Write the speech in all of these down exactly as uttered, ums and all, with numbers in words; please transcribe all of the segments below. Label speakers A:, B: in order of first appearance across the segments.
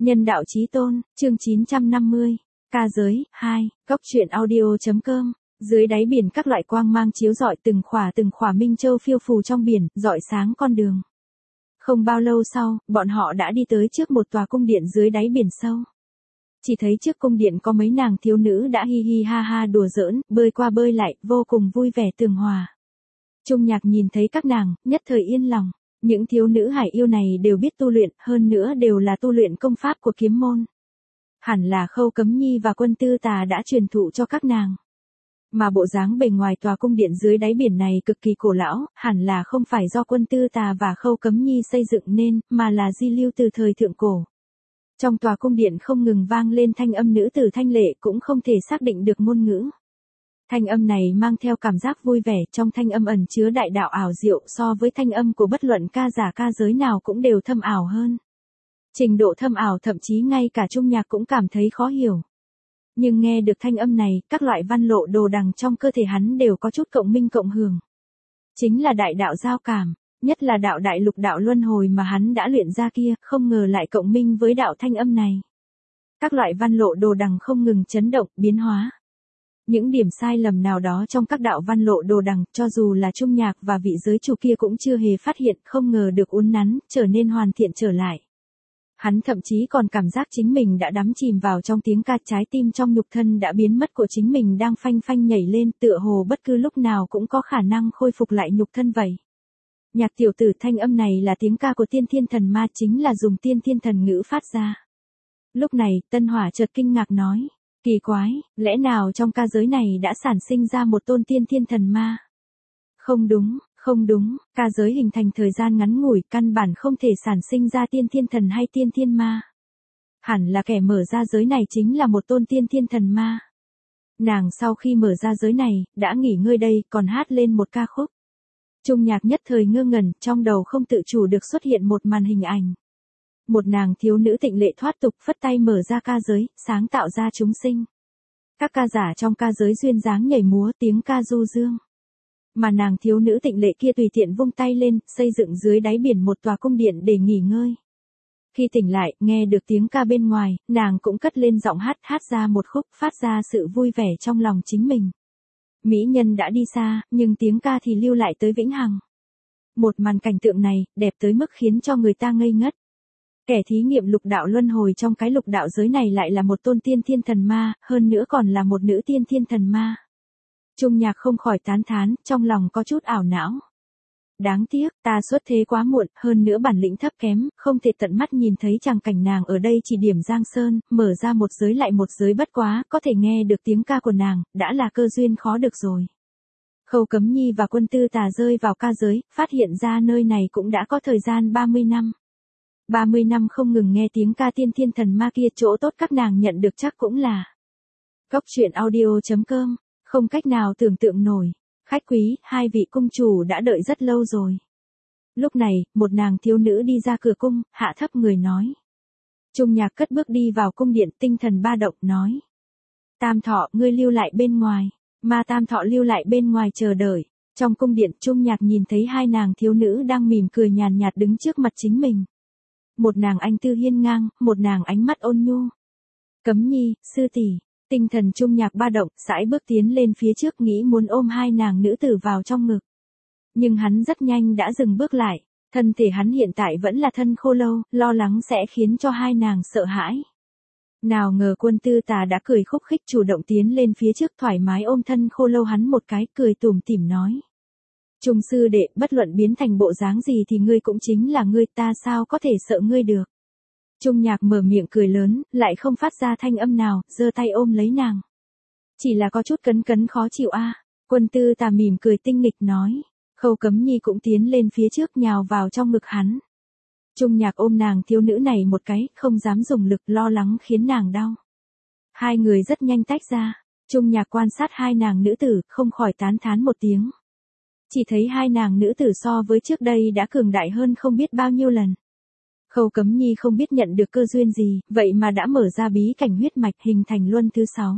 A: Nhân đạo chí tôn, chương chín trăm năm mươi, ca giới, hai, cốc truyện audio.com. Dưới đáy biển các loại quang mang chiếu rọi từng khỏa từng khỏa minh châu phiêu phù trong biển, rọi sáng con đường. Không bao lâu sau, bọn họ đã đi tới trước một tòa cung điện dưới đáy biển sâu. Chỉ thấy trước cung điện có mấy nàng thiếu nữ đã hi hi ha ha đùa giỡn, bơi qua bơi lại, vô cùng vui vẻ tường hòa. Trung Nhạc nhìn thấy các nàng, nhất thời yên lòng. Những thiếu nữ hải yêu này đều biết tu luyện, hơn nữa đều là tu luyện công pháp của kiếm môn. Hẳn là Khâu Cấm Nhi và Quân Tư Tà đã truyền thụ cho các nàng. Mà bộ dáng bề ngoài tòa cung điện dưới đáy biển này cực kỳ cổ lão, hẳn là không phải do Quân Tư Tà và Khâu Cấm Nhi xây dựng nên, mà là di lưu từ thời thượng cổ. Trong tòa cung điện không ngừng vang lên thanh âm nữ tử thanh lệ, cũng không thể xác định được ngôn ngữ. Thanh âm này mang theo cảm giác vui vẻ, trong thanh âm ẩn chứa đại đạo ảo diệu, so với thanh âm của bất luận ca giả ca giới nào cũng đều thâm ảo hơn. Trình độ thâm ảo thậm chí ngay cả Trung Nhạc cũng cảm thấy khó hiểu. Nhưng nghe được thanh âm này, các loại văn lộ đồ đằng trong cơ thể hắn đều có chút cộng minh cộng hưởng. Chính là đại đạo giao cảm, nhất là đạo đại lục đạo luân hồi mà hắn đã luyện ra kia, không ngờ lại cộng minh với đạo thanh âm này. Các loại văn lộ đồ đằng không ngừng chấn động, biến hóa. Những điểm sai lầm nào đó trong các đạo văn lộ đồ đằng, cho dù là Trung Nhạc và vị giới chủ kia cũng chưa hề phát hiện, không ngờ được uốn nắn, trở nên hoàn thiện trở lại. Hắn thậm chí còn cảm giác chính mình đã đắm chìm vào trong tiếng ca, trái tim trong nhục thân đã biến mất của chính mình đang phanh phanh nhảy lên, tựa hồ bất cứ lúc nào cũng có khả năng khôi phục lại nhục thân vậy. Nhạc tiểu tử, thanh âm này là tiếng ca của tiên thiên thần ma, chính là dùng tiên thiên thần ngữ phát ra. Lúc này, Tân Hỏa chợt kinh ngạc nói. Kỳ quái, lẽ nào trong ca giới này đã sản sinh ra một tôn tiên thiên thần ma? Không đúng, không đúng, ca giới hình thành thời gian ngắn ngủi, căn bản không thể sản sinh ra tiên thiên thần hay tiên thiên ma. Hẳn là kẻ mở ra giới này chính là một tôn tiên thiên thần ma. Nàng sau khi mở ra giới này, đã nghỉ ngơi đây, còn hát lên một ca khúc. Trung Nhạc nhất thời ngơ ngẩn, trong đầu không tự chủ được xuất hiện một màn hình ảnh. Một nàng thiếu nữ tịnh lệ thoát tục phất tay mở ra ca giới, sáng tạo ra chúng sinh. Các ca giả trong ca giới duyên dáng nhảy múa, tiếng ca du dương. Mà nàng thiếu nữ tịnh lệ kia tùy tiện vung tay lên, xây dựng dưới đáy biển một tòa cung điện để nghỉ ngơi. Khi tỉnh lại, nghe được tiếng ca bên ngoài, nàng cũng cất lên giọng hát, hát ra một khúc, phát ra sự vui vẻ trong lòng chính mình. Mỹ nhân đã đi xa, nhưng tiếng ca thì lưu lại tới vĩnh hằng. Một màn cảnh tượng này, đẹp tới mức khiến cho người ta ngây ngất. Kẻ thí nghiệm lục đạo luân hồi trong cái lục đạo giới này lại là một tôn tiên thiên thần ma, hơn nữa còn là một nữ tiên thiên thần ma. Trung Nhạc không khỏi tán thán, trong lòng có chút ảo não. Đáng tiếc, ta xuất thế quá muộn, hơn nữa bản lĩnh thấp kém, không thể tận mắt nhìn thấy chàng cảnh nàng ở đây chỉ điểm giang sơn, mở ra một giới lại một giới, bất quá, có thể nghe được tiếng ca của nàng, đã là cơ duyên khó được rồi. Khâu Cấm Nhi và Quân Tư Tà rơi vào ca giới, phát hiện ra nơi này cũng đã có thời gian ba mươi năm. ba mươi năm không ngừng nghe tiếng ca tiên thiên thần ma kia, chỗ tốt các nàng nhận được chắc cũng là. Cốc truyện audio.com, không cách nào tưởng tượng nổi. Khách quý, hai vị cung chủ đã đợi rất lâu rồi. Lúc này, một nàng thiếu nữ đi ra cửa cung, hạ thấp người nói. Trung Nhạc cất bước đi vào cung điện, tinh thần ba động, nói. Tam Thọ, ngươi lưu lại bên ngoài. Ma Tam Thọ lưu lại bên ngoài chờ đợi. Trong cung điện, Trung Nhạc nhìn thấy hai nàng thiếu nữ đang mỉm cười nhàn nhạt đứng trước mặt chính mình. Một nàng anh tư hiên ngang, một nàng ánh mắt ôn nhu. Cấm Nhi, sư tỷ. Tinh thần Trung Nhạc ba động, sải bước tiến lên phía trước, nghĩ muốn ôm hai nàng nữ tử vào trong ngực. Nhưng hắn rất nhanh đã dừng bước lại, thân thể hắn hiện tại vẫn là thân khô lâu, lo lắng sẽ khiến cho hai nàng sợ hãi. Nào ngờ Quân Tư Tà đã cười khúc khích chủ động tiến lên phía trước, thoải mái ôm thân khô lâu hắn một cái, cười tủm tỉm nói. Trung sư đệ, bất luận biến thành bộ dáng gì thì ngươi cũng chính là ngươi, ta sao có thể sợ ngươi được. Trung Nhạc mở miệng cười lớn, lại không phát ra thanh âm nào, giơ tay ôm lấy nàng. Chỉ là có chút cấn cấn khó chịu a. À. Quân Tư Tà mỉm cười tinh nghịch nói. Khâu Cấm Nhi cũng tiến lên phía trước, nhào vào trong ngực hắn. Trung Nhạc ôm nàng thiếu nữ này một cái, không dám dùng lực, lo lắng khiến nàng đau. Hai người rất nhanh tách ra. Trung Nhạc quan sát hai nàng nữ tử, không khỏi tán thán một tiếng. Chỉ thấy hai nàng nữ tử so với trước đây đã cường đại hơn không biết bao nhiêu lần. Khâu Cấm Nhi không biết nhận được cơ duyên gì, vậy mà đã mở ra bí cảnh huyết mạch, hình thành luân thứ sáu.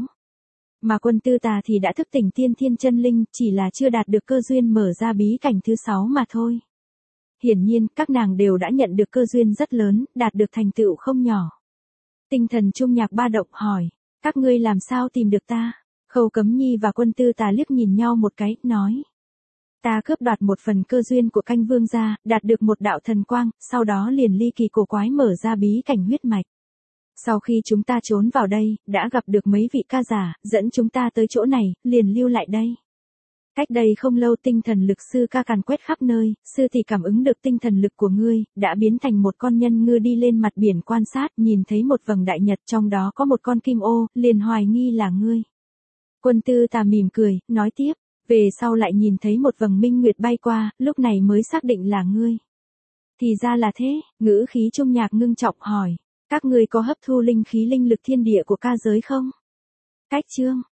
A: Mà Quân Tư Tà thì đã thức tỉnh tiên thiên chân linh, chỉ là chưa đạt được cơ duyên mở ra bí cảnh thứ sáu mà thôi. Hiển nhiên, các nàng đều đã nhận được cơ duyên rất lớn, đạt được thành tựu không nhỏ. Tinh thần Trung Nhạc ba động hỏi, các ngươi làm sao tìm được ta? Khâu Cấm Nhi và Quân Tư Tà liếc nhìn nhau một cái, nói. Ta cướp đoạt một phần cơ duyên của Canh Vương gia, đạt được một đạo thần quang, sau đó liền ly kỳ cổ quái mở ra bí cảnh huyết mạch. Sau khi chúng ta trốn vào đây, đã gặp được mấy vị ca giả, dẫn chúng ta tới chỗ này, liền lưu lại đây. Cách đây không lâu tinh thần lực sư ca càn quét khắp nơi, sư thì cảm ứng được tinh thần lực của ngươi, đã biến thành một con nhân ngư đi lên mặt biển quan sát, nhìn thấy một vầng đại nhật trong đó có một con kim ô, liền hoài nghi là ngươi. Quân Tư Tà mỉm cười, nói tiếp, về sau lại nhìn thấy một vầng minh nguyệt bay qua, lúc này mới xác định là ngươi. Thì ra là thế, ngữ khí Trung Nhạc ngưng trọng hỏi, các ngươi có hấp thu linh khí linh lực thiên địa của ca giới không? Cách chương